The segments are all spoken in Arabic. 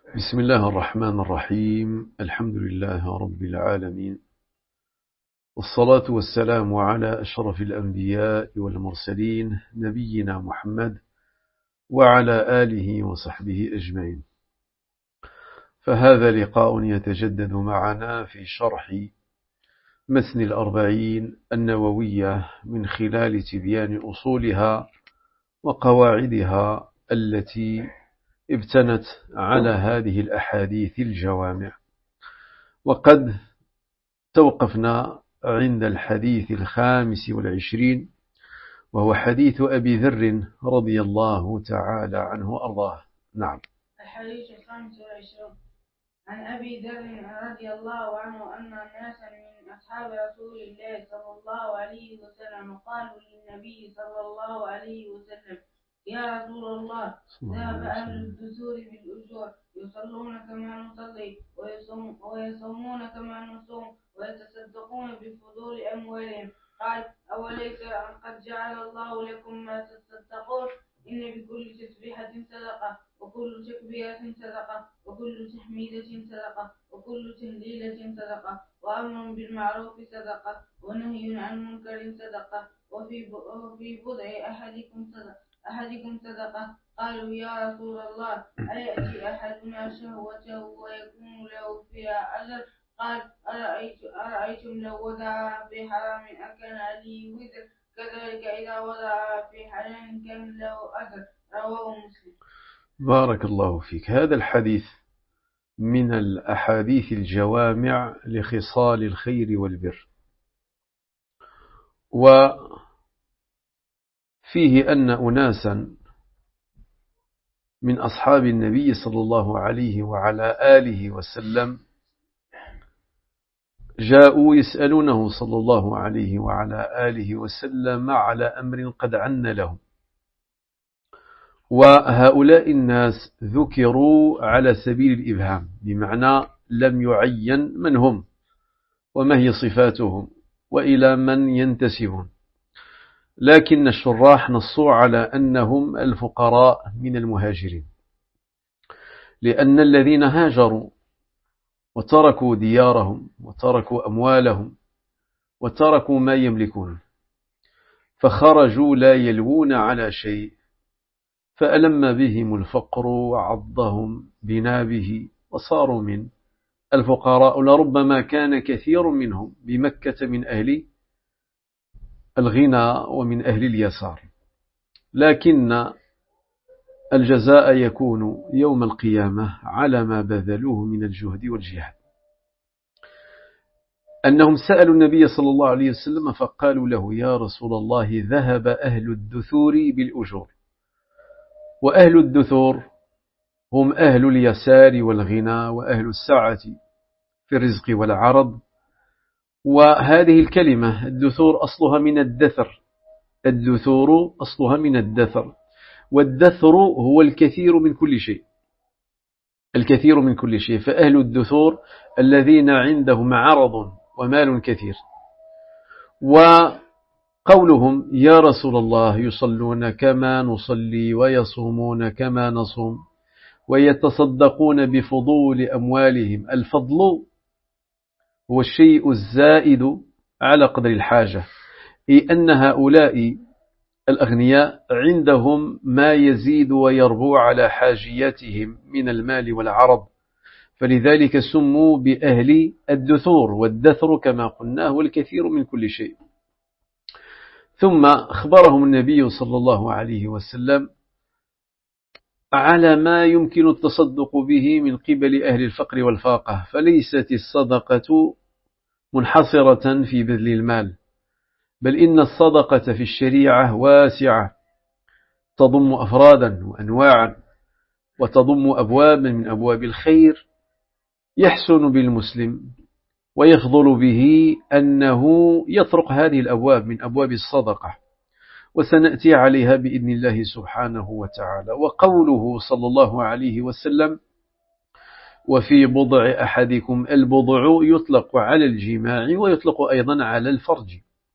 بسم الله الرحمن الرحيم. الحمد لله رب العالمين، والصلاة والسلام على أشرف الأنبياء والمرسلين نبينا محمد وعلى آله وصحبه أجمعين. فهذا لقاء يتجدد معنا في شرح متن الأربعين النووية من خلال تبيان أصولها وقواعدها التي ابتنت على هذه الأحاديث الجوامع. وقد توقفنا عند الحديث 25، وهو حديث أبي ذر رضي الله تعالى عنه وأرضاه. نعم. الحديث 25 عن أبي ذر رضي الله عنه أن ناسا من أصحاب رسول الله صلى الله عليه وسلم قالوا للنبي صلى الله عليه وسلم: يا رسول الله، ذهب أهل الدثور بالأجور، يصلون كما نصلي ويصومون كما نصوم ويتصدقون بفضول أموالهم. قال: أوليس قد جعل الله لكم ما تصدقون؟ إن بكل تسبيحة صدقة، وكل تكبيرة صدقة، وكل تحميدة صدقة، وكل تهليلة صدقة، وأمر بالمعروف صدقة، ونهي عن منكر صدقة، وفي بضع أحدكم صدقة. قالوا: يا رسول الله، أيأتي أحدنا شهوته ويكون له فيها أجر؟ قال: أرأيتم لو وضعها في حرام أكان عليه وزر؟ كذلك إذا وضعها في حلال كان له أجر. رواه مسلم. بارك الله فيك. هذا الحديث من الأحاديث الجوامع لخصال الخير والبر، وفيه أن أناسا من أصحاب النبي صلى الله عليه وعلى آله وسلم جاءوا يسألونه صلى الله عليه وعلى آله وسلم على أمر قد عن لهم، وهؤلاء الناس ذكروا على سبيل الإبهام، بمعنى لم يعين من هم وما هي صفاتهم وإلى من ينتسبون، لكن الشراح نصوا على أنهم الفقراء من المهاجرين، لأن الذين هاجروا وتركوا ديارهم وتركوا أموالهم وتركوا ما يملكون، فخرجوا لا يلوون على شيء، فألم بهم الفقر وعضهم بنابه وصاروا من الفقراء. لربما كان كثير منهم بمكة من أهل الغنى ومن أهل اليسار، لكن الجزاء يكون يوم القيامة على ما بذلوه من الجهد والجهاد. أنهم سألوا النبي صلى الله عليه وسلم فقالوا له: يا رسول الله، ذهب أهل الدثور بالأجور. وأهل الدثور هم أهل اليسار والغنى وأهل السعة في الرزق والعرض. وهذه الكلمة الدثور أصلها من الدثر، الدثور أصلها من الدثر، والدثر هو الكثير من كل شيء، الكثير من كل شيء. فأهل الدثور الذين عندهم عرض ومال كثير. وقولهم: يا رسول الله، يصلون كما نصلي ويصومون كما نصوم ويتصدقون بفضول أموالهم. الفضل هو الشيء الزائد على قدر الحاجة، أي أن هؤلاء الأغنياء عندهم ما يزيد ويربو على حاجياتهم من المال والعرض، فلذلك سموا بأهل الدثور، والدثر كما قلنا هو الكثير من كل شيء. ثم أخبرهم النبي صلى الله عليه وسلم على ما يمكن التصدق به من قبل أهل الفقر والفاقة، فليست الصدقة منحصرة في بذل المال، بل إن الصدقة في الشريعة واسعة، تضم أفرادا وأنواعا، وتضم أبوابا من أبواب الخير يحسن بالمسلم ويفضل به أنه يطرق هذه الأبواب من أبواب الصدقة، وسنأتي عليها بإذن الله سبحانه وتعالى. وقوله صلى الله عليه وسلم: وفي بضع أحدكم، البضع يطلق على الجماع ويطلق أيضا على الفرج.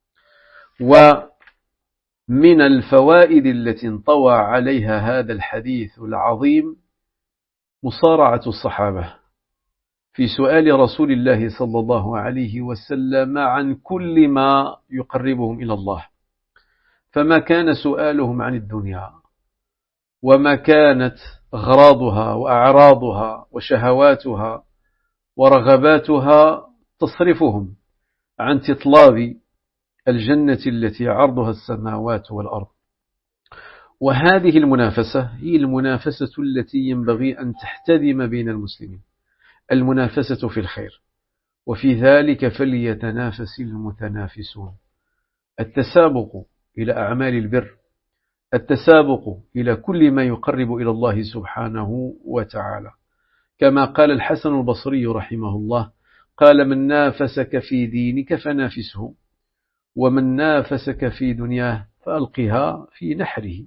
ومن الفوائد التي انطوى عليها هذا الحديث العظيم مصارعة الصحابة في سؤال رسول الله صلى الله عليه وسلم عن كل ما يقربهم إلى الله، فما كان سؤالهم عن الدنيا وما كانت أغراضها وأعراضها وشهواتها ورغباتها تصرفهم عن تطلاب الجنة التي عرضها السماوات والأرض. وهذه المنافسة هي المنافسة التي ينبغي أن تحتدم بين المسلمين، المنافسة في الخير، وفي ذلك فليتنافس المتنافسون. التسابق إلى أعمال البر، التسابق إلى كل ما يقرب إلى الله سبحانه وتعالى، كما قال الحسن البصري رحمه الله: قال: من نافسك في دينك فنافسه، ومن نافسك في دنياه فألقها في نحره.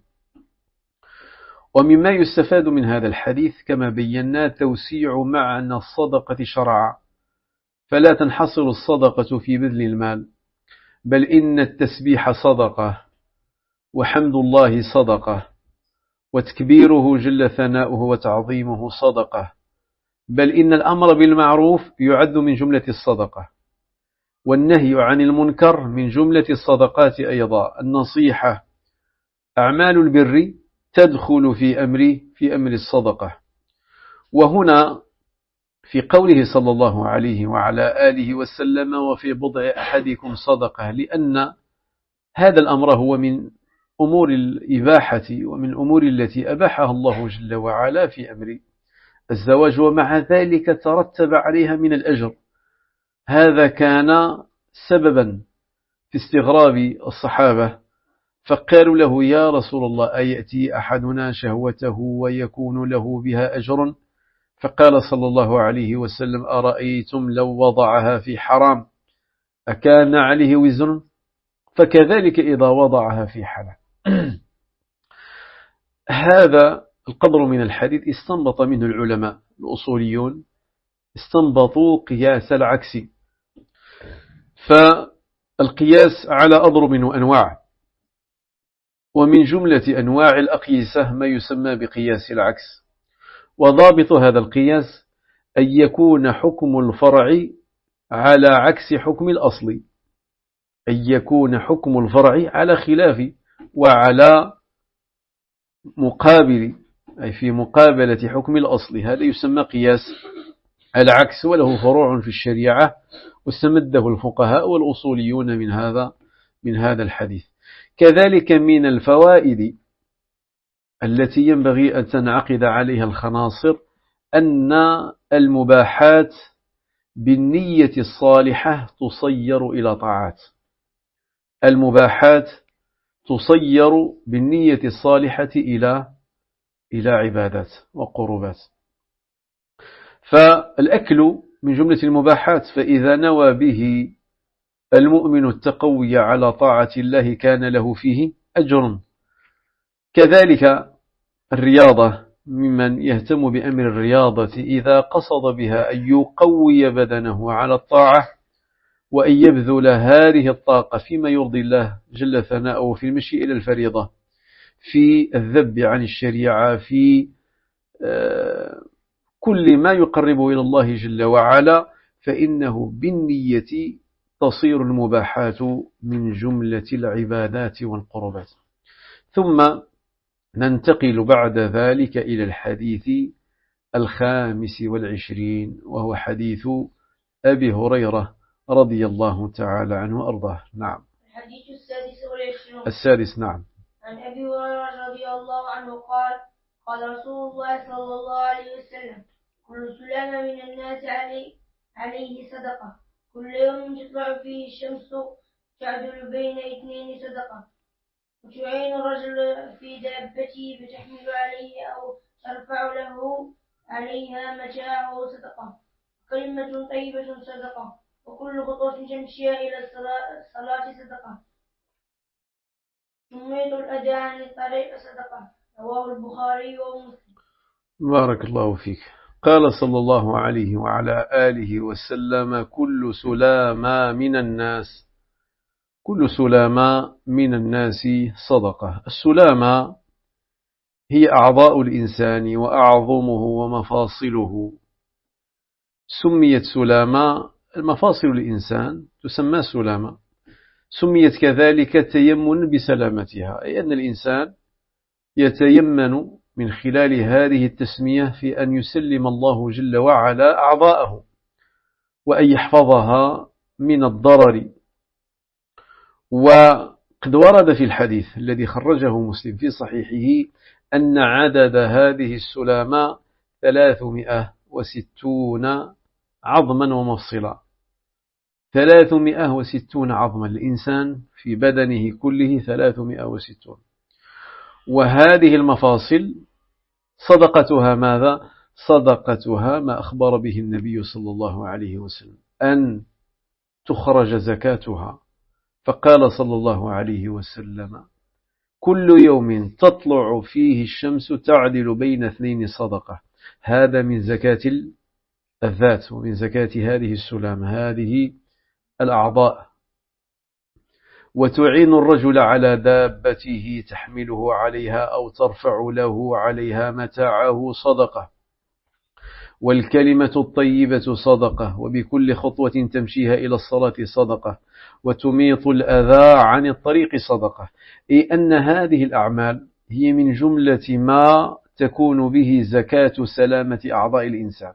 ومما يستفاد من هذا الحديث كما بينا توسيع معنى الصدقة شرعا، فلا تنحصر الصدقة في بذل المال، بل إن التسبيح صدقة، وحمد الله صدقة، وتكبيره جل ثناؤه وتعظيمه صدقة، بل إن الأمر بالمعروف يعد من جملة الصدقة، والنهي عن المنكر من جملة الصدقات أيضا. النصيحة، أعمال البر تدخل في أمر الصدقة. وهنا في قوله صلى الله عليه وعلى آله وسلم: وفي بضع أحدكم صدقة، لأن هذا الأمر هو من أمور الإباحة ومن أمور التي أباحها الله جل وعلا في أمر الزواج، ومع ذلك ترتب عليها من الأجر. هذا كان سببا في استغراب الصحابة، فقالوا له: يا رسول الله، أيأتي أحدنا شهوته ويكون له بها أجر؟ فقال صلى الله عليه وسلم: أرأيتم لو وضعها في حرام أكان عليه وزر؟ فكذلك إذا وضعها في حلال. هذا القدر من الحديث استنبط منه العلماء الأصوليون، استنبطوا قياس العكس. فالقياس على أضرب وأنواع، ومن جملة أنواع الأقيسة ما يسمى بقياس العكس. وضابط هذا القياس أن يكون حكم الفرع على عكس حكم الأصل، أن يكون حكم الفرع على خلاف وعلى مقابل، أي في مقابلة حكم الأصل. هذا يسمى قياس العكس، وله فروع في الشريعة، واستمده الفقهاء والأصوليون من هذا الحديث. كذلك من الفوائد التي ينبغي أن تنعقد عليها الخناصر أن المباحات بالنية الصالحة تصير إلى طاعات. المباحات تصير بالنية الصالحة إلى عبادات وقربات. فالأكل من جملة المباحات، فإذا نوى به المؤمن التقوي على طاعة الله كان له فيه أجر. كذلك الرياضة، ممن يهتم بأمر الرياضة إذا قصد بها أن يقوي بدنه على الطاعة وأن يبذل هذه الطاقة فيما يرضي الله جل ثناؤه، في المشي إلى الفريضة، في الذب عن الشريعة، في كل ما يقربه إلى الله جل وعلا، فإنه بالنية تصير المباحات من جملة العبادات والقربات. ثم ننتقل بعد ذلك إلى الحديث 25، وهو حديث أبي هريرة رضي الله تعالى عنه وأرضاه. نعم. الحديث 26. السادس. نعم. عن أبي هريرة رضي الله عنه قال: قال رسول الله صلى الله عليه وسلم: كل سلامة من الناس عليه صدقة، كل يوم تطلع فيه الشمس تعدل بين اثنين صدقة، وتعين الرجل في دابته فتحمل عليه أو ترفع له عليها متاعه صدقة، كلمة طيبة صدقة، وكل خطوة تمشي إلى الصلاة صدقة، تميط الأذى عن الطريق صدقة. رواه البخاري ومسلم. بارك الله فيك. قال صلى الله عليه وعلى آله وسلم: كل سلامة من الناس صدقة. السلامة هي أعضاء الإنسان وأعظمه ومفاصله. سميت سلامة، المفاصل الإنسان تسمى سلامة. سميت كذلك تيمن بسلامتها، أي أن الإنسان يتيمن من خلال هذه التسمية في أن يسلم الله جل وعلا أعضاءه وأن يحفظها من الضرر. وقد ورد في الحديث الذي خرجه مسلم في صحيحه أن عدد هذه السلامة 360 عظما ومفصلا. 360 عظما، الإنسان في بدنه كله 360. وهذه المفاصل صدقتها ماذا؟ صدقتها ما أخبر به النبي صلى الله عليه وسلم أن تخرج زكاتها، فقال صلى الله عليه وسلم: كل يوم تطلع فيه الشمس تعدل بين 2 صدقة. هذا من زكاة الذات ومن زكاة هذه السلام، هذه الأعضاء. وتعين الرجل على دابته تحمله عليها أو ترفع له عليها متاعه صدقة. والكلمة الطيبة صدقة، وبكل خطوة تمشيها إلى الصلاة صدقة، وتميط الأذى عن الطريق صدقة. أي أن هذه الأعمال هي من جملة ما تكون به زكاة سلامة أعضاء الإنسان،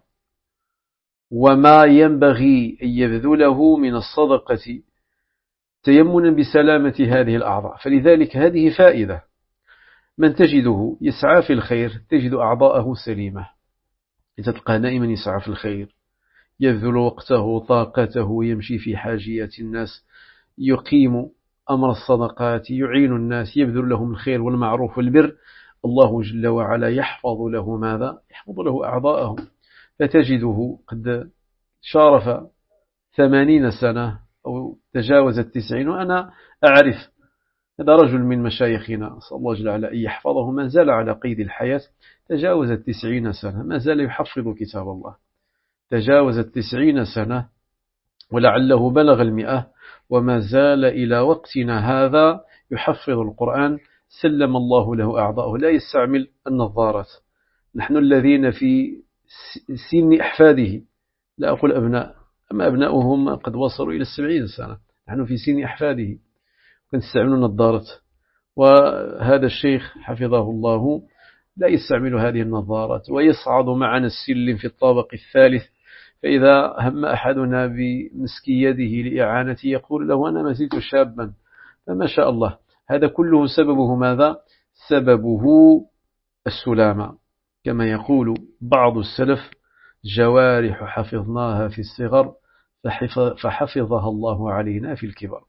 وما ينبغي أن يبذله من الصدقة تيمنا بسلامة هذه الأعضاء. فلذلك هذه فائدة، من تجده يسعى في الخير تجد أعضاءه سليمة، تلقى دائما يسعى في الخير، يبذل وقته طاقته، يمشي في حاجيات الناس، يقيم أمر الصدقات، يعين الناس، يبذل لهم الخير والمعروف والبر. الله جل وعلا يحفظ له ماذا؟ يحفظ له أعضاءه. فتجده قد شارف 80 سنة أو تجاوز 90. وأنا أعرف هذا رجل من مشايخنا، صلى الله جل وعلا أن يحفظه، ما زال على قيد الحياة، تجاوز 90 سنة ما زال يحفظ كتاب الله، تجاوز 90 سنة ولعله بلغ 100 وما زال إلى وقتنا هذا يحفظ القرآن. سلم الله له أعضاءه، لا يستعمل النظارات. نحن الذين في سن أحفاده، لا أقول أبناء، أما أبناؤهم قد وصلوا إلى 70 سنة، نحن في سن أحفاده نستعمل النظارات. وهذا الشيخ حفظه الله لا يستعمل هذه النظارات، ويصعد معنا السلم في الطابق الثالث، فإذا هم أحدنا بمسك يده لإعانته يقول له: أنا ما زلت شابا. فما شاء الله، هذا كله سببه ماذا؟ سببه السلامة. كما يقول بعض السلف: جوارح حفظناها في الصغر فحفظها الله علينا في الكبر.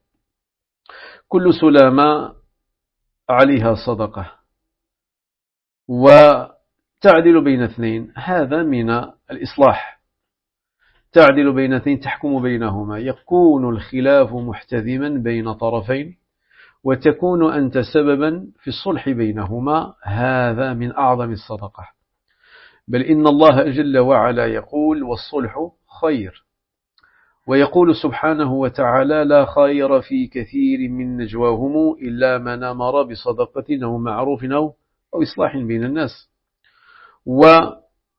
كل سلامة عليها صدقة، وتعدل بين 2، هذا من الإصلاح. تعدل بين 2 تحكم بينهما، يكون الخلاف محتدما بين طرفين، وتكون أنت سببا في الصلح بينهما، هذا من أعظم الصدقة. بل إن الله جل وعلا يقول: والصلح خير. ويقول سبحانه وتعالى: لا خير في كثير من نجواهم إلا من أمر بصدقة أو معروف أو إصلاح بين الناس. وأمر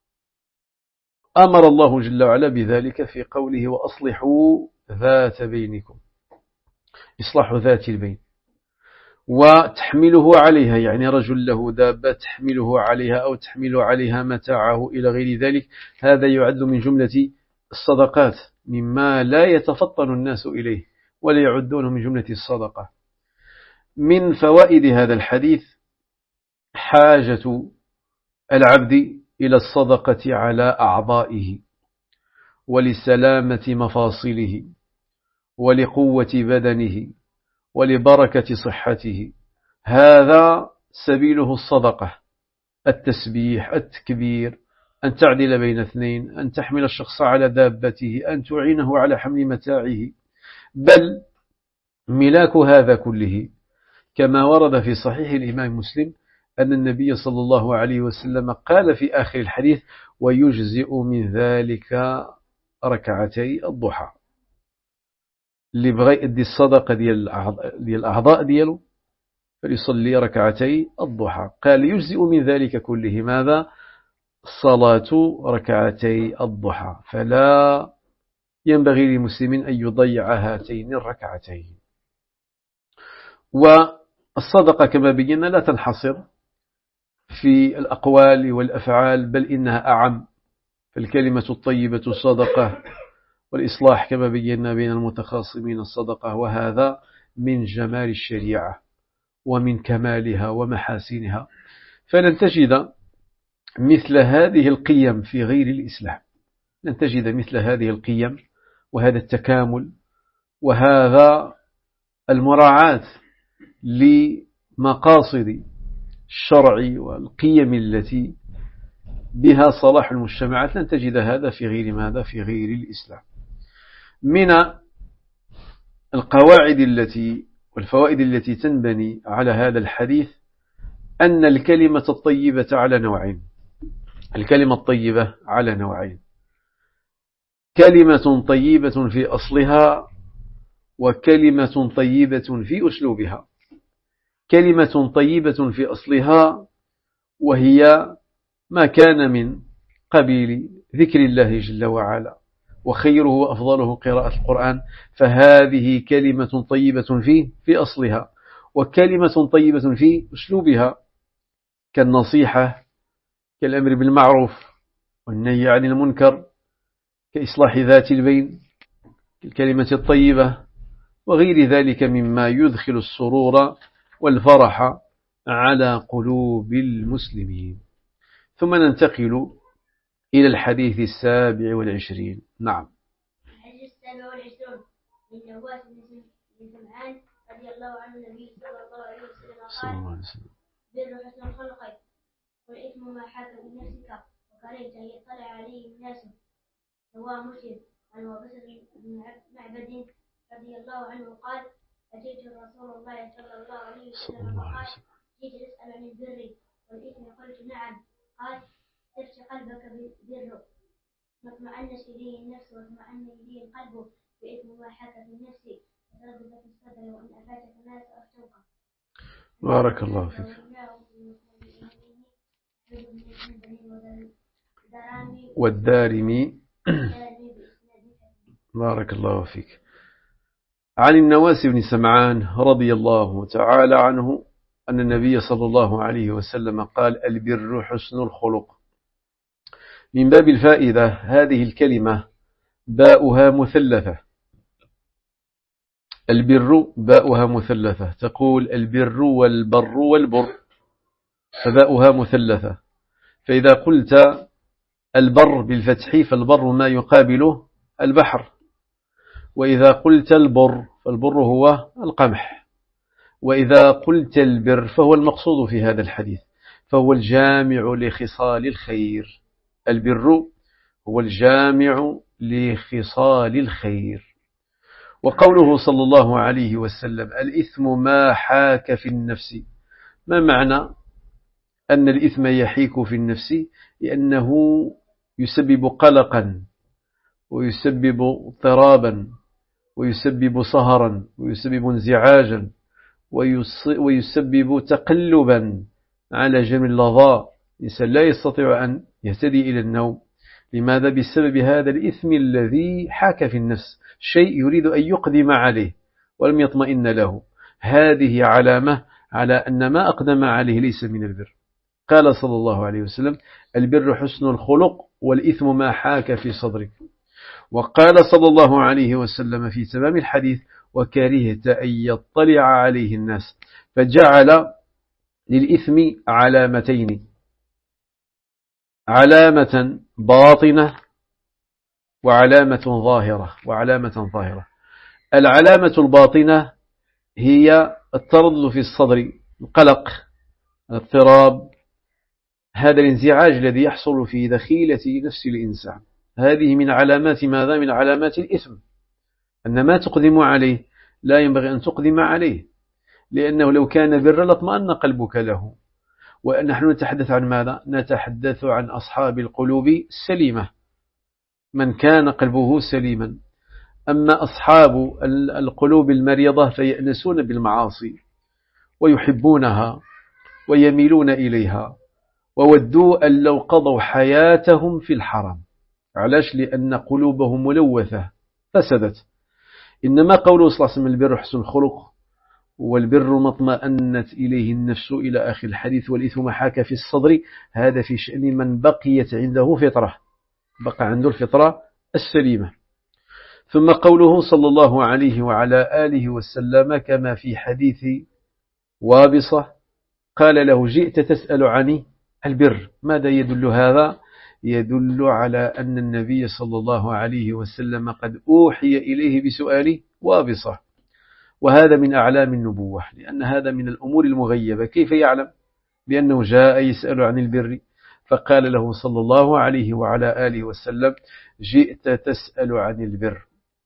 الله جل وعلا بذلك في قوله: وأصلحوا ذات بينكم، إصلاح ذات البين. وتحمله عليها، يعني رجل له دابة تحمله عليها أو تحمل عليها متاعه إلى غير ذلك، هذا يعد من جملة الصدقات، مما لا يتفطن الناس إليه ولا يعدونه من جملة الصدقة. من فوائد هذا الحديث حاجة العبد إلى الصدقة على أعضائه، ولسلامة مفاصله، ولقوة بدنه، ولبركة صحته. هذا سبيله الصدقة: التسبيح، التكبير، أن تعدل بين 2، أن تحمل الشخص على دابته، أن تعينه على حمل متاعه. بل ملاك هذا كله كما ورد في صحيح الإمام مسلم أن النبي صلى الله عليه وسلم قال في آخر الحديث: ويجزئ من ذلك ركعتي الضحى. اللي بغى يدي الصدقة ديال الأعضاء ديالو فليصلي ركعتي الضحى. قال يجزئ من ذلك كله ماذا؟ صلاة ركعتي الضحى، فلا ينبغي للمسلم أن يضيع هاتين الركعتين. والصدقة كما بينا لا تنحصر في الأقوال والأفعال، بل إنها أعم، فالكلمة الطيبة صدقة، والإصلاح كما بينا بين المتخاصمين الصدقة، وهذا من جمال الشريعة ومن كمالها ومحاسنها. فلن تجد مثل هذه القيم في غير الإسلام، لن تجد مثل هذه القيم وهذا التكامل وهذا المراعاة لمقاصد الشرع والقيم التي بها صلاح المجتمعات. لن تجد هذا في غير ماذا؟ في غير الإسلام. من القواعد والفوائد التي تنبني على هذا الحديث أن الكلمة الطيبة على نوعين. الكلمة الطيبة على نوعين: كلمة طيبة في أصلها، وكلمة طيبة في أسلوبها. كلمة طيبة في أصلها وهي ما كان من قبيل ذكر الله جل وعلا، وخيره وأفضله قراءة القرآن، فهذه كلمة طيبة في أصلها. وكلمة طيبة في أسلوبها كالنصيحة، كالأمر بالمعروف والنهي عن المنكر، كإصلاح ذات البين، كالكلمة الطيبة، وغير ذلك مما يدخل السرور والفرح على قلوب المسلمين. ثم ننتقل إلى الحديث 27. نعم. الحديث 27 من نواس بن سمعان رضي الله عنه النبي صلى الله عليه وسلم قال: بر حسن الخلق والإثم ما حاك بنفسك وكرهت أن يطلع عليه الناس. رواه مسلم. عن وابصة بن معبد رضي الله عنه قال: أتيت رسول الله صلى الله عليه وسلم فقال: جئت تسأل عن البر والإثم؟ قلت: نعم. قال: تفتح قلبك بالبر ما اطمأنت إليه النفس واطمأن إليه القلب، وإثم ما حاك في النفس وتردد في الصدر، وإن أفاتك الناس أفتوك. بارك الله فيك. والدارمي. بارك الله فيك. عن النواس بن سمعان رضي الله تعالى عنه أن النبي صلى الله عليه وسلم قال: البر حسن الخلق. من باب الفائدة هذه الكلمة باؤها مثلثة. البر باؤها مثلثة، تقول البر والبر والبر، فباؤها مثلثة. فإذا قلت البر بالفتح فالبر ما يقابله البحر، وإذا قلت البر فالبر هو القمح، وإذا قلت البر فهو المقصود في هذا الحديث، فهو الجامع لخصال الخير. البر هو الجامع لخصال الخير. وقوله صلى الله عليه وسلم: الإثم ما حاك في النفس. ما معنى أن الإثم يحيك في النفس؟ لأنه يسبب قلقا، ويسبب اضطرابا، ويسبب سهرا، ويسبب انزعاجا، ويسبب تقلبا على جميع اللظى. الإنسان لا يستطيع أن يهتدي إلى النوم. لماذا؟ بسبب هذا الإثم الذي حاك في النفس، شيء يريد أن يقدم عليه ولم يطمئن له. هذه علامة على أن ما أقدم عليه ليس من البر. قال صلى الله عليه وسلم: البر حسن الخلق والإثم ما حاك في صدرك. وقال صلى الله عليه وسلم في تمام الحديث: وكرهت أن يطلع عليه الناس. فجعل للإثم علامتين: علامة باطنة وعلامة ظاهرة. العلامة الباطنة هي التردد في الصدر، القلق، الاضطراب، هذا الانزعاج الذي يحصل في دخيلة نفس الإنسان. هذه من علامات ماذا؟ من علامات الإثم. أن ما تقدم عليه لا ينبغي أن تقدم عليه، لأنه لو كان برا لاطمأن قلبك له. ونحن نتحدث عن ماذا؟ نتحدث عن أصحاب القلوب السليمة، من كان قلبه سليما. أما أصحاب القلوب المريضة فيأنسون بالمعاصي ويحبونها ويميلون إليها، وودوا أن لو قضوا حياتهم في الحرام. علاش؟ لأن قلوبهم ملوثة فسدت. إنما قوله صلى الله عليه وسلم البر حسن الخلق، والبر ما اطمأنت إليه النفس إلى آخر الحديث، والإثم ما حاك في الصدر، هذا في شأن من بقيت عنده فطرة، بقى عنده الفطرة السليمة. ثم قوله صلى الله عليه وعلى آله وسلم كما في حديث وابصة، قال له جئت تسأل عن البر. ماذا يدل هذا؟ يدل على أن النبي صلى الله عليه وسلم قد أوحي إليه بسؤال وابصة، وهذا من أعلام النبوة، لأن هذا من الأمور المغيبة. كيف يعلم بأنه جاء يسأل عن البر؟ فقال له صلى الله عليه وعلى آله وسلم جئت تسأل عن البر.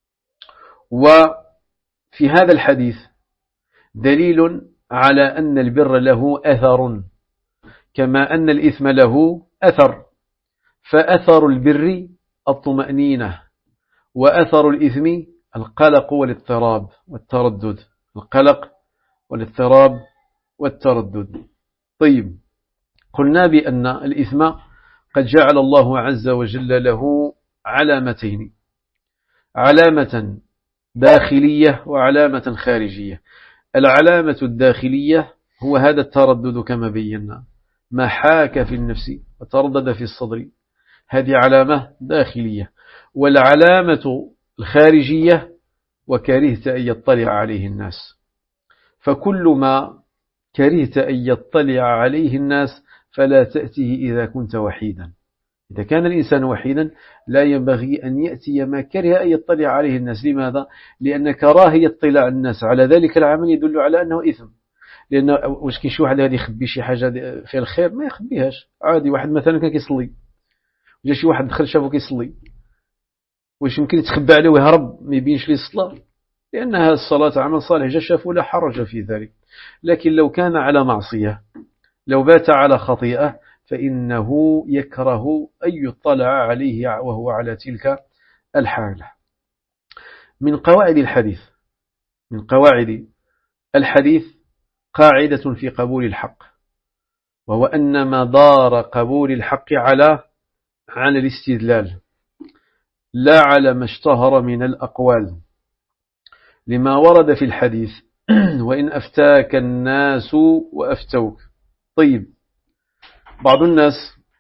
وفي هذا الحديث دليل على أن البر له أثر كما أن الإثم له أثر، فأثر البر الطمأنينة، وأثر الإثم القلق والاضطراب والتردد. القلق والاضطراب والتردد. طيب، قلنا بأن الإثم قد جعل الله عز وجل له علامتين، علامة داخلية وعلامة خارجية. العلامة الداخلية هو هذا التردد كما بينا، ما حاك في النفس وتردد في الصدر، هذه علامة داخلية. والعلامة الخارجية وكرهت أن يطلع عليه الناس، فكل ما كرهت أن يطلع عليه الناس فلا تأتيه إذا كنت وحيدا. إذا كان الإنسان وحيدا لا ينبغي أن يأتي ما كره أن يطلع عليه الناس. لماذا؟ لأن كراهية اطلاع الناس على ذلك العمل يدل على أنه إثم. لأن واش كاين شي واحد غادي يخبي شي حاجة في الخير؟ ما يخبيهاش عادي. واحد مثلا كان كيصلي، جا شي واحد دخل شافه كيصلي، واش يمكن يتخبى عليه ويهرب ما يبينش ليه الصلاة؟ لأنها الصلاة عمل صالح، جا شافه لا حرج في ذلك. لكن لو كان على معصية، لو بات على خطيئة، فإنه يكره أن يطلع عليه وهو على تلك الحالة. من قواعد الحديث قاعدة في قبول الحق، وهو أن مدار قبول الحق عن الاستدلال لا على ما اشتهر من الأقوال، لما ورد في الحديث وإن أفتاك الناس وأفتوك. طيب، بعض الناس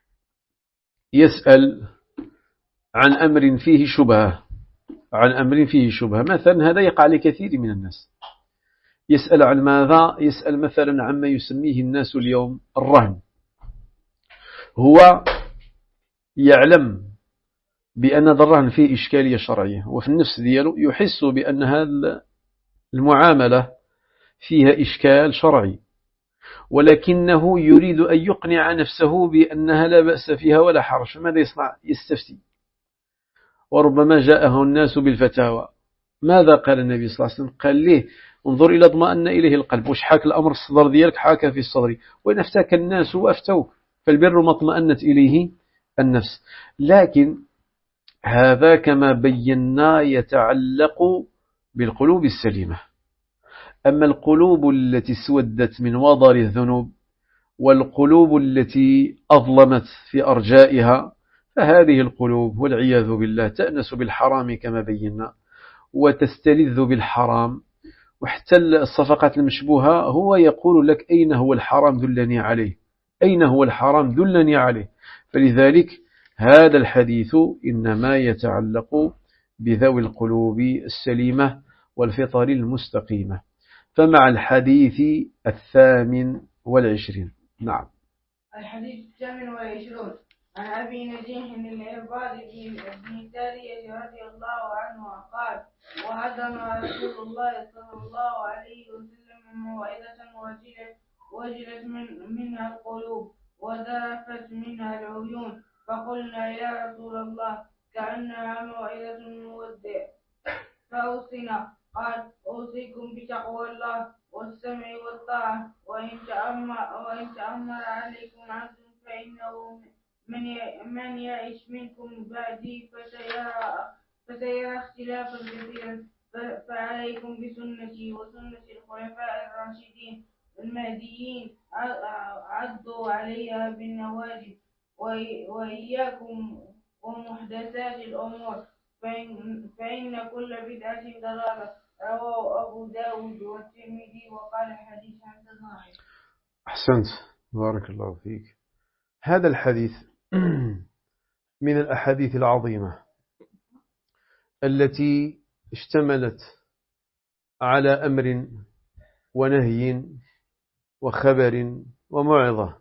يسأل عن أمر فيه شبهة، مثلا هذا يقع لكثير من الناس. يسأل عن ماذا؟ يسأل مثلا عما يسميه الناس اليوم الرهن. هو يعلم بأن الرهن فيه إشكالية شرعية، وفي النفس دياله يحس بأن هذه المعاملة فيها إشكال شرعي، ولكنه يريد أن يقنع نفسه بأنها لا بأس فيها ولا حرج. ماذا يصنع؟ يستفتي. وربما جاءه الناس بالفتاوى. ماذا قال النبي صلى الله عليه وسلم؟ قال ليه انظر إلى اطمأن إليه القلب. وش حاك الأمر الصدر ديالك؟ حاك في الصدر. وإن أفتاك الناس وأفتوك، فالبر ما اطمأنت إليه النفس. لكن هذا كما بينا يتعلق بالقلوب السليمة. أما القلوب التي اسودت من وضر الذنوب، والقلوب التي أظلمت في أرجائها، فهذه القلوب والعياذ بالله تأنس بالحرام كما بينا، وتستلذ بالحرام. وحتى الصفقات المشبوهة هو يقول لك أين هو الحرام دلني عليه، أين هو الحرام دلني عليه. فلذلك هذا الحديث إنما يتعلق بذوي القلوب السليمة والفطر المستقيمة. فمع الحديث 28. نعم. الحديث 28 عن أبي نجيح العرباض بن سارية رضي الله عنه قال: وهدم رسول الله صلى الله عليه وسلم موعظة وجلت منها القلوب وذرفت منها العيون، فقلنا يا رسول الله كأنها موعظة مودع فأوصنا. قال: أوصيكم بتقوى الله والسمع والطاعة، وإن تأمر عليكم عبد فإنه من يعش منكم بعدي فسيرى اختلافا كثيرا، فعليكم بسنتي وسنة الخلفاء الراشدين المهديين عضوا عليها بالنواجذ وإياكم ومحدثات الأمور فإن كل بدعة ضلالة. رواه أبو داود والترمذي وقال حديث صحيح. أحسنت، بارك الله فيك. هذا الحديث من الأحاديث العظيمة التي اشتملت على أمر ونهي وخبر وموعظة.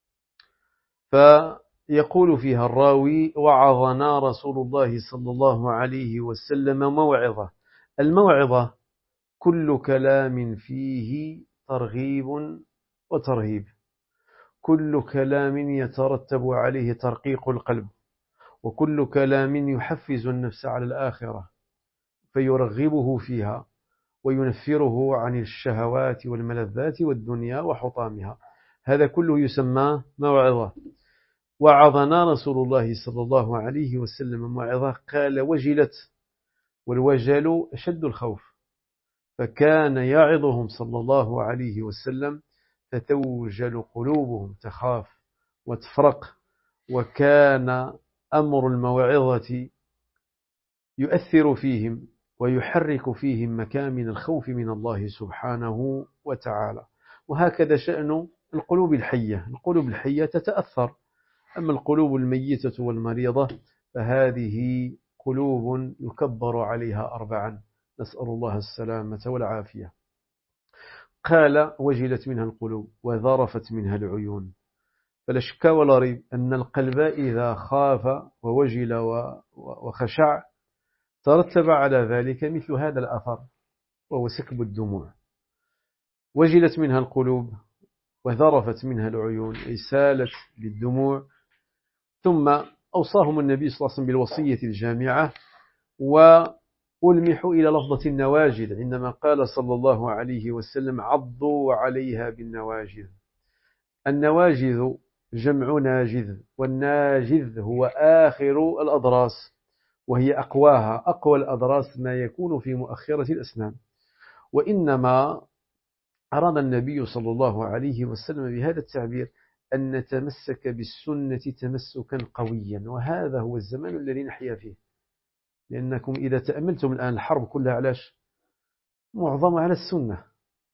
فيقول فيها الراوي: وعظنا رسول الله صلى الله عليه وسلم موعظة. الموعظة كل كلام فيه ترغيب وترهيب، كل كلام يترتب عليه ترقيق القلب، وكل كلام يحفز النفس على الآخرة فيرغبه فيها وينفره عن الشهوات والملذات والدنيا وحطامها. هذا كله يسمى موعظة. وعظنا رسول الله صلى الله عليه وسلم موعظة، قال: وجلت، والوجل أشد الخوف. فكان يعظهم صلى الله عليه وسلم فتوجل قلوبهم، تخاف وتفرق. وكان أمر الموعظة يؤثر فيهم ويحرك فيهم مكامن الخوف من الله سبحانه وتعالى. وهكذا شأن القلوب الحية. القلوب الحية تتأثر، أما القلوب الميتة والمريضة فهذه قلوب يكبر عليها 4. نسأل الله السلامة والعافية. قال: وجلت منها القلوب وذرفت منها العيون. فلا شك ولا ريب أن القلب إذا خاف ووجل وخشع ترتب على ذلك مثل هذا الأثر، وهو سكب الدموع. وجلت منها القلوب وذرفت منها العيون، أي سالت للدموع. ثم أوصاهم النبي صلى الله عليه وسلم بالوصية الجامعة، وألمحوا إلى لفظة النواجذ عندما قال صلى الله عليه وسلم: عضوا عليها بالنواجذ. النواجذ جمع ناجذ، والناجذ هو آخر الأضراس، وهي أقواها. أقوى الأضراس ما يكون في مؤخرة الأسنان. وإنما أراد النبي صلى الله عليه وسلم بهذا التعبير أن نتمسك بالسنة تمسكا قويا، وهذا هو الزمان الذي نحيا فيه. لأنكم إذا تأملتم الآن الحرب كلها علاش؟ معظمة على السنة.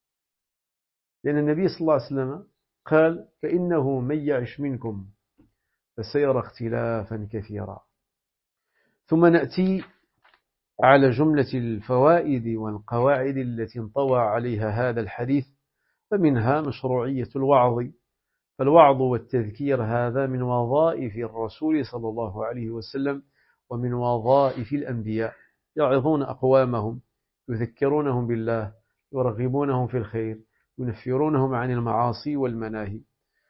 لأن النبي صلى الله عليه وسلم قال: فإنه من يعش منكم فسيرى اختلافا كثيرا. ثم نأتي على جملة الفوائد والقواعد التي انطوى عليها هذا الحديث. فمنها مشروعية الوعظ، فالوعظ والتذكير هذا من وظائف الرسول صلى الله عليه وسلم ومن وظائف الأنبياء. يعظون أقوامهم، يذكرونهم بالله، يرغبونهم في الخير، ينفرونهم عن المعاصي والمناهي.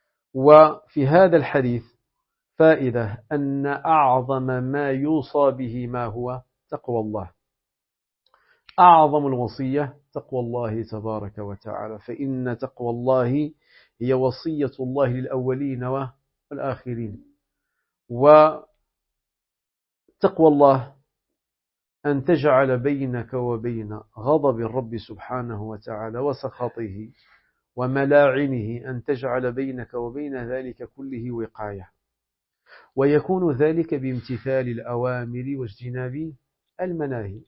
وفي هذا الحديث فائدة أن أعظم ما يوصى به ما هو تقوى الله. أعظم الوصية تقوى الله تبارك وتعالى، فإن تقوى الله هي وصية الله للأولين والآخرين. وتقوى الله أن تجعل بينك وبين غضب الرب سبحانه وتعالى وسخطه وملاعنه، أن تجعل بينك وبين ذلك كله وقاية، ويكون ذلك بامتثال الأوامر واجتناب المناهي.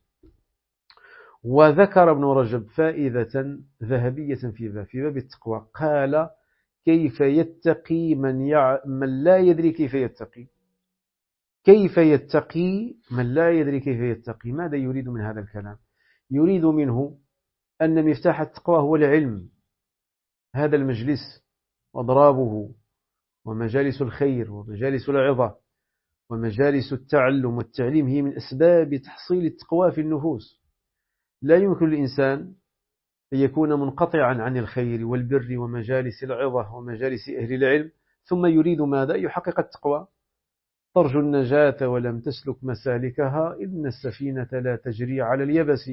وذكر ابن رجب فائدة ذهبية في باب التقوى، قال: كيف يتقي من لا يدري كيف يتقي؟ كيف يتقي من لا يدري كيف يتقي؟ ماذا يريد من هذا الكلام؟ يريد منه أن مفتاح التقوى هو العلم. هذا المجلس وأضرابه ومجالس الخير ومجالس العظة ومجالس التعلم والتعليم هي من أسباب تحصيل التقوى في النفوس. لا يمكن للإنسان أن يكون منقطعا عن الخير والبر ومجالس العظة ومجالس أهل العلم ثم يريد ماذا؟ يحقق التقوى. ترجو النجاة ولم تسلك مسالكها إن السفينة لا تجري على اليبس.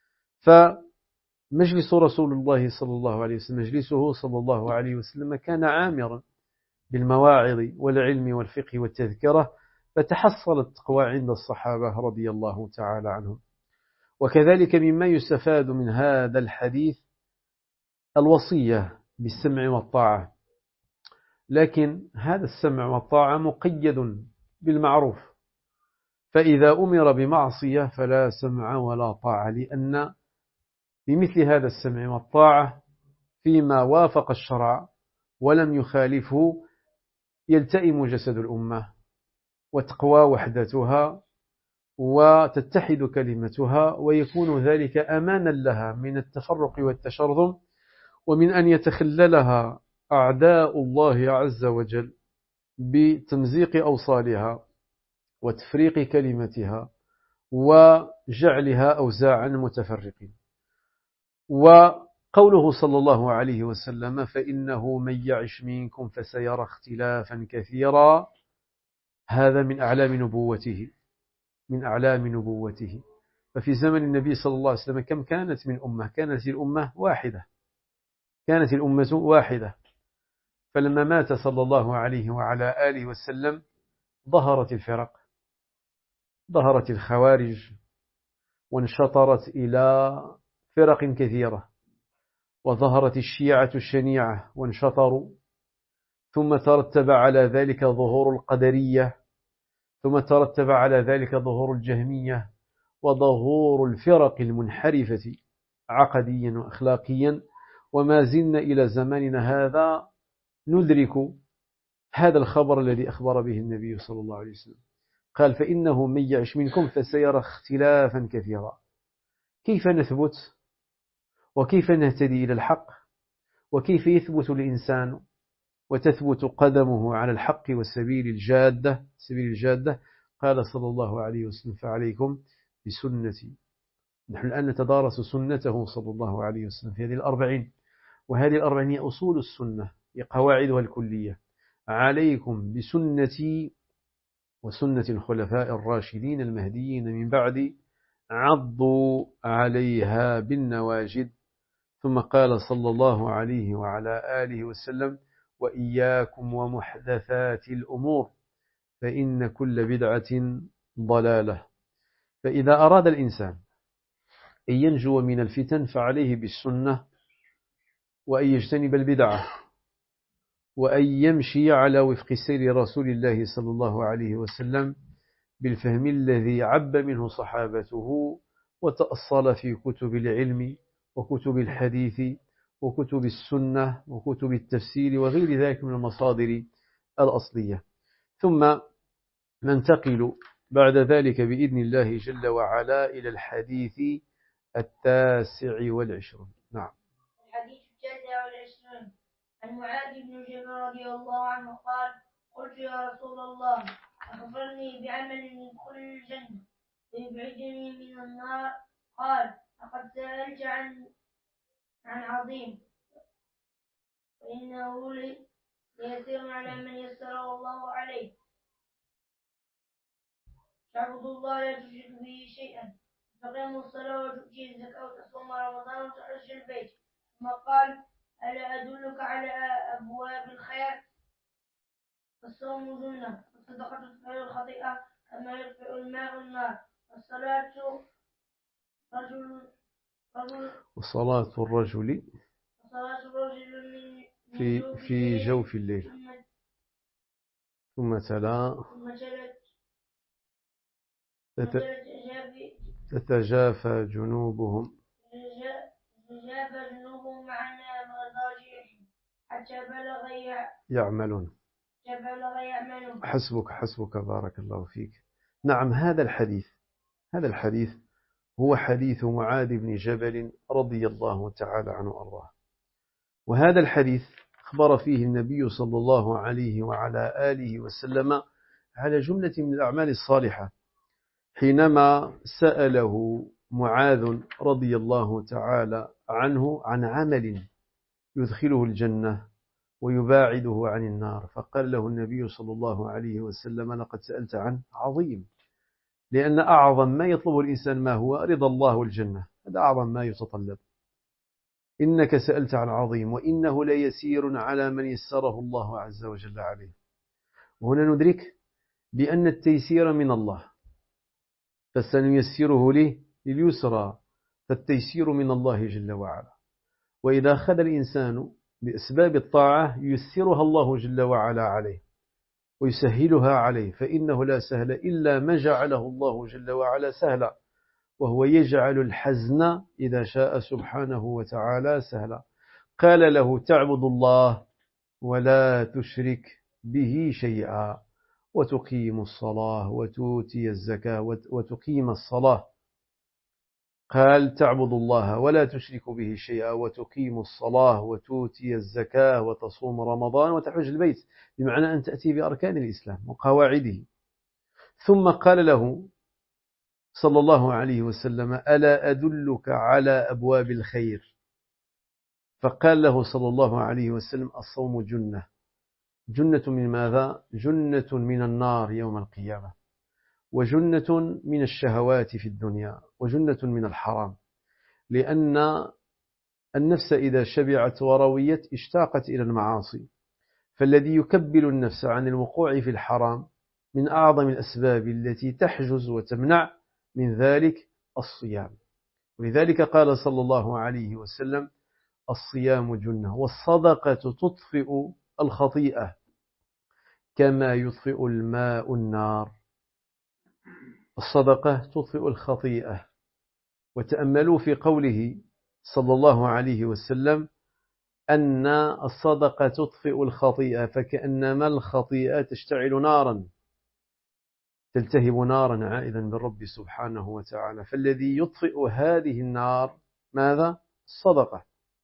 فمجلس رسول الله صلى الله عليه وسلم، مجلسه صلى الله عليه وسلم كان عامرا بالمواعظ والعلم والفقه والتذكرة، فتحصل التقوى عند الصحابة رضي الله تعالى عنهم. وكذلك مما يستفاد من هذا الحديث الوصية بالسمع والطاعة، لكن هذا السمع والطاعة مقيد بالمعروف، فإذا أمر بمعصية فلا سمع ولا طاعة، لأن بمثل هذا السمع والطاعة فيما وافق الشرع ولم يخالفه يلتئم جسد الأمة وتقوى وحدتها وتتحد كلمتها، ويكون ذلك أمانا لها من التفرق والتشرذم، ومن أن يتخللها أعداء الله عز وجل بتمزيق أوصالها وتفريق كلمتها وجعلها أوزاعا متفرقين. وقوله صلى الله عليه وسلم فإنه من يعش منكم فسيرى اختلافا كثيرا، هذا من أعلام نبوته، من أعلام نبوته. ففي زمن النبي صلى الله عليه وسلم كم كانت من أمة؟ كانت الأمة واحدة، كانت الأمة واحدة. فلما مات صلى الله عليه وعلى آله وسلم ظهرت الفرق، ظهرت الخوارج وانشطرت إلى فرق كثيرة، وظهرت الشيعة الشنيعة وانشطروا، ثم ترتب على ذلك ظهور القدرية، ثم ترتب على ذلك ظهور الجهمية وظهور الفرق المنحرفة عقديا وأخلاقيا. وما زلنا إلى زماننا هذا ندرك هذا الخبر الذي أخبر به النبي صلى الله عليه وسلم، قال فإنه من يعش منكم فسيرى اختلافا كثيرا. كيف نثبت وكيف نهتدي إلى الحق وكيف يثبت الإنسان وتثبت قدمه على الحق والسبيل الجادة، سبيل الجادة؟ قال صلى الله عليه وسلم فعليكم بسنتي. نحن الآن نتدارس سنته صلى الله عليه وسلم في هذه الأربعين، وهذه الأربعين هي أصول السنة، هي قواعدها الكلية. عليكم بسنتي وسنة الخلفاء الراشدين المهديين من بعد، عضوا عليها بالنواجد. ثم قال صلى الله عليه وعلى آله وسلم وإياكم ومحدثات الأمور فإن كل بدعة ضلالة. فإذا أراد الإنسان أن ينجو من الفتن فعليه بالسنة، وأن يجتنب البدعة، وأن يمشي على وفق سير رسول الله صلى الله عليه وسلم بالفهم الذي عب منه صحابته وتأصل في كتب العلم وكتب الحديث وكتب السنة وكتب التفسير وغير ذلك من المصادر الأصلية. ثم ننتقل بعد ذلك بإذن الله جل وعلا إلى الحديث 29. نعم. الحديث 29 عن معاذ بن جبل رضي الله عنه قال قلت يا رسول الله أخبرني بعمل يدخل الجنة ويبعدني من النار. قال لقد سألت عن عظيم وإنه ليسير على من يسره الله عليه، تعبد الله لا تشرك به شيئا، تقيم الصلاة وتؤتي الزكاة وتصوم رمضان وتحج البيت. ثم قال ألا أدلك على أبواب الخير؟ الصوم جنة، والصدقة تطفئ الخطيئة كما يطفئ الماء النار، والصلاة وصلاة الرجل في جوف الليل. ثم تلا تتجافى جنوبهم عن مضاجعهم حتى بلغ يعملون. حسبك بارك الله فيك. نعم، هذا الحديث هو حديث معاذ بن جبل رضي الله تعالى عنه وأرضاه. وهذا الحديث أخبر فيه النبي صلى الله عليه وعلى آله وسلم على جملة من الأعمال الصالحة، حينما سأله معاذ رضي الله تعالى عنه عن عمل يدخله الجنة ويباعده عن النار، فقال له النبي صلى الله عليه وسلم لقد سألت عن عظيم، لأن أعظم ما يطلب الإنسان ما هو رضا الله والجنة، هذا أعظم ما يتطلب. إنك سألت عن عظيم وإنه ليسير على من يسره الله عز وجل عليه. وهنا ندرك بأن التيسير من الله، فسنيسره لليسرى، فالتيسير من الله جل وعلا. وإذا أخذ الإنسان بأسباب الطاعة ييسرها الله جل وعلا عليه ويسهلها عليه، فإنه لا سهل إلا ما جعله الله جل وعلا سهلا، وهو يجعل الحزن إذا شاء سبحانه وتعالى سهلا. قال له تعبد الله ولا تشرك به شيئا وتقيم الصلاة وتؤتي الزكاة وتقيم الصلاة. قال تعبد الله ولا تشرك به شيئا وتقيم الصلاة وتؤتي الزكاة وتصوم رمضان وتحج البيت، بمعنى أن تأتي بأركان الإسلام وقواعده. ثم قال له صلى الله عليه وسلم ألا أدلك على أبواب الخير؟ فقال له صلى الله عليه وسلم الصوم جنة. جنة من ماذا؟ جنة من النار يوم القيامة، وجنة من الشهوات في الدنيا، وجنة من الحرام، لأن النفس إذا شبعت ورويت اشتاقت إلى المعاصي، فالذي يكبل النفس عن الوقوع في الحرام من أعظم الأسباب التي تحجز وتمنع من ذلك الصيام. ولذلك قال صلى الله عليه وسلم الصيام جنة، والصدقة تطفئ الخطيئة كما يطفئ الماء النار. الصدقة تطفئ الخطيئة. وتأملوا في قوله صلى الله عليه وسلم أن الصدقة تطفئ الخطيئة، فكأنما الخطيئة تشتعل نارا، تلتهب نارا عائدا بالرب سبحانه وتعالى. فالذي يطفئ هذه النار ماذا؟ الصدقة.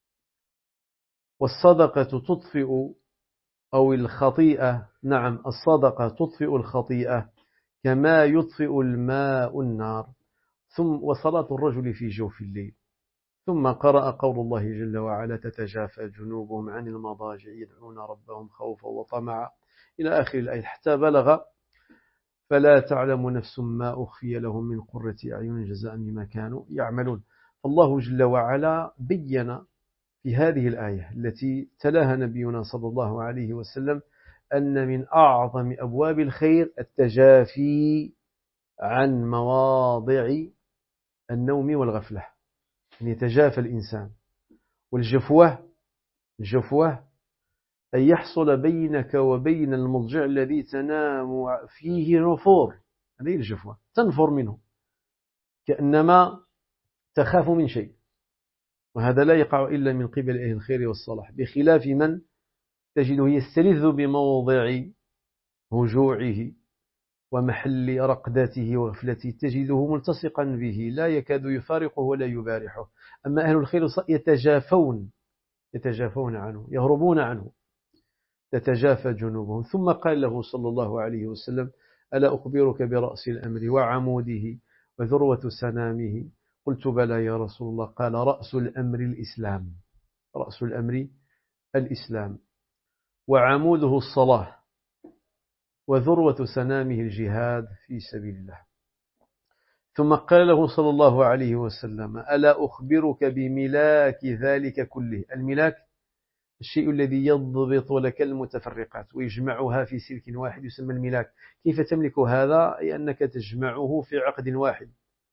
والصدقة تطفئ أو الخطيئة، نعم الصدقة تطفئ الخطيئة كما يطفئ الماء النار. وصلاة الرجل في جوف الليل. ثم قرأ قول الله جل وعلا تتجافى جنوبهم عن المضاجع يدعون ربهم خوفا وطمعا إلى آخر الآية، حتى بلغ فلا تعلم نفس ما أخفي لهم من قرة أعين جزاء بما كانوا يعملون. الله جل وعلا بين في هذه الآية التي تلاها نبينا صلى الله عليه وسلم أن من أعظم أبواب الخير التجافي عن مواضع النوم والغفلة، أن يتجافى الإنسان. والجفوة أن يحصل بينك وبين المضجع الذي تنام فيه نفور، هذه الجفوة، تنفر منه كأنما تخاف من شيء، وهذا لا يقع إلا من قبل أهل الخير والصلاح، بخلاف من تجده يستلذ بموضع هجوعه ومحل رقدته وغفلته، تجده ملتصقا به لا يكاد يفارقه ولا يبارحه. أما أهل الخير يتجافون عنه، يهربون عنه، تتجافى جنوبهم. ثم قال له صلى الله عليه وسلم ألا أخبرك برأس الأمر وعموده وذروة سنامه؟ قلت بلى يا رسول الله. قال رأس الأمر الإسلام، رأس الأمر الإسلام، وعموده الصلاة، وذروة سنامه الجهاد في سبيل الله. ثم قال له صلى الله عليه وسلم ألا أخبرك بملاك ذلك كله؟ الملاك الشيء الذي يضبط لك المتفرقات ويجمعها في سلك واحد يسمى الملاك. كيف تملك هذا؟ أي أنك تجمعه في عقد واحد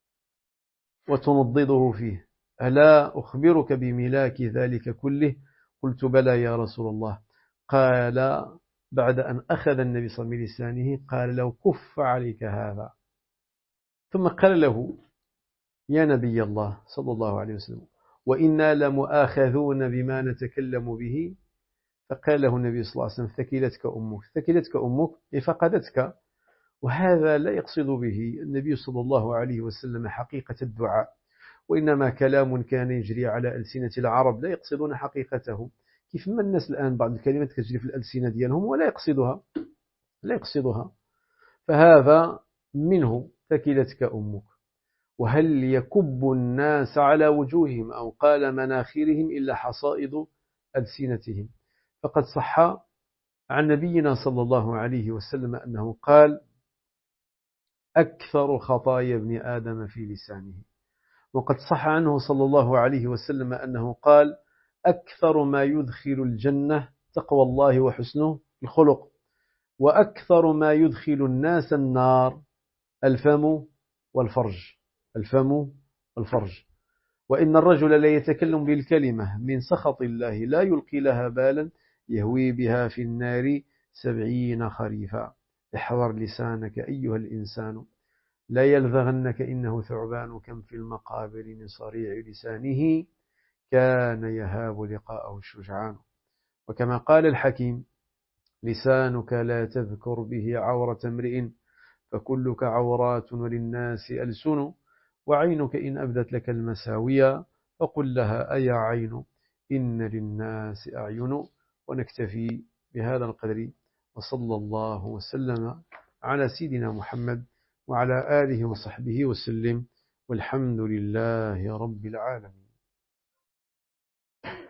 وتنضده فيه. ألا أخبرك بملاك ذلك كله؟ قلت بلى يا رسول الله. قال بعد أن أخذ النبي صلى الله عليه وسلم بلسانه قال له كف عليك هذا. ثم قال له يا نبي الله صلى الله عليه وسلم وإنا لمؤاخذون بما نتكلم به. فقال له النبي صلى الله عليه وسلم ثكلتك أمك. ثكلتك أمك أي فقدتك. وهذا لا يقصد به النبي صلى الله عليه وسلم حقيقة الدعاء، وإنما كلام كان يجري على ألسنة العرب لا يقصدون حقيقته، كيف ما الناس الآن بعض الكلمات تجري في الألسنة ديالهم ولا يقصدها. فهذا منه ثكلتك أمك. وهل يكب الناس على وجوههم أو قال مناخرهم إلا حصائد ألسنتهم. فقد صح عن نبينا صلى الله عليه وسلم أنه قال أكثر خطايا ابن آدم في لسانه. وقد صح عنه صلى الله عليه وسلم أنه قال أكثر ما يدخل الجنة تقوى الله وحسنه الخلق، وأكثر ما يدخل الناس النار الفم والفرج. وإن الرجل لا يتكلم بالكلمة من سخط الله لا يلقي لها بالا يهوي بها في النار 70 خريفا. احذر لسانك أيها الإنسان لا يلذغنك إنه ثعبان كم في المقابر من صريع لسانه كان يهاب لقاءه الشجعان. وكما قال الحكيم لسانك لا تذكر به عورة امرئ فكلك عورات وللناس ألسن وعينك إن أبدت لك المساوية فقل لها أيا عين إن للناس أعين. ونكتفي بهذا القدر وصلى الله وسلم على سيدنا محمد وعلى آله وصحبه وسلم والحمد لله رب العالمين.